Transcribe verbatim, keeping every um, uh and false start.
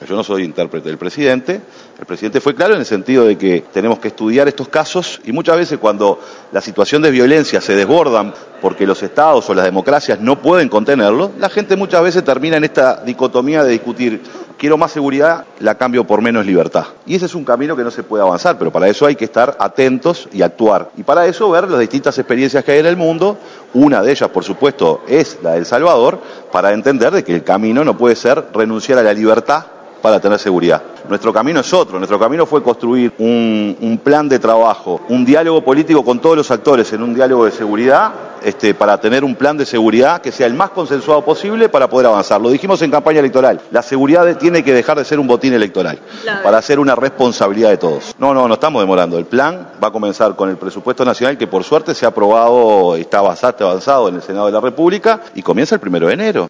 Yo no soy intérprete del presidente. El presidente fue claro en el sentido de que tenemos que estudiar estos casos y muchas veces cuando la situación de violencia se desbordan porque los estados o las democracias no pueden contenerlo, la gente muchas veces termina en esta dicotomía de discutir: quiero más seguridad, la cambio por menos libertad. Y ese es un camino que no se puede avanzar, pero para eso hay que estar atentos y actuar. Y para eso ver las distintas experiencias que hay en el mundo. Una de ellas, por supuesto, es la de El Salvador, para entender de que el camino no puede ser renunciar a la libertad para tener seguridad. Nuestro camino es otro, nuestro camino fue construir un, un plan de trabajo, un diálogo político con todos los actores en un diálogo de seguridad, este, para tener un plan de seguridad que sea el más consensuado posible para poder avanzar. Lo dijimos en campaña electoral, la seguridad de, tiene que dejar de ser un botín electoral, claro, para ser una responsabilidad de todos. No, no, no estamos demorando. El plan va a comenzar con el presupuesto nacional que por suerte se ha aprobado, está bastante avanzado en el Senado de la República y comienza el primero de enero.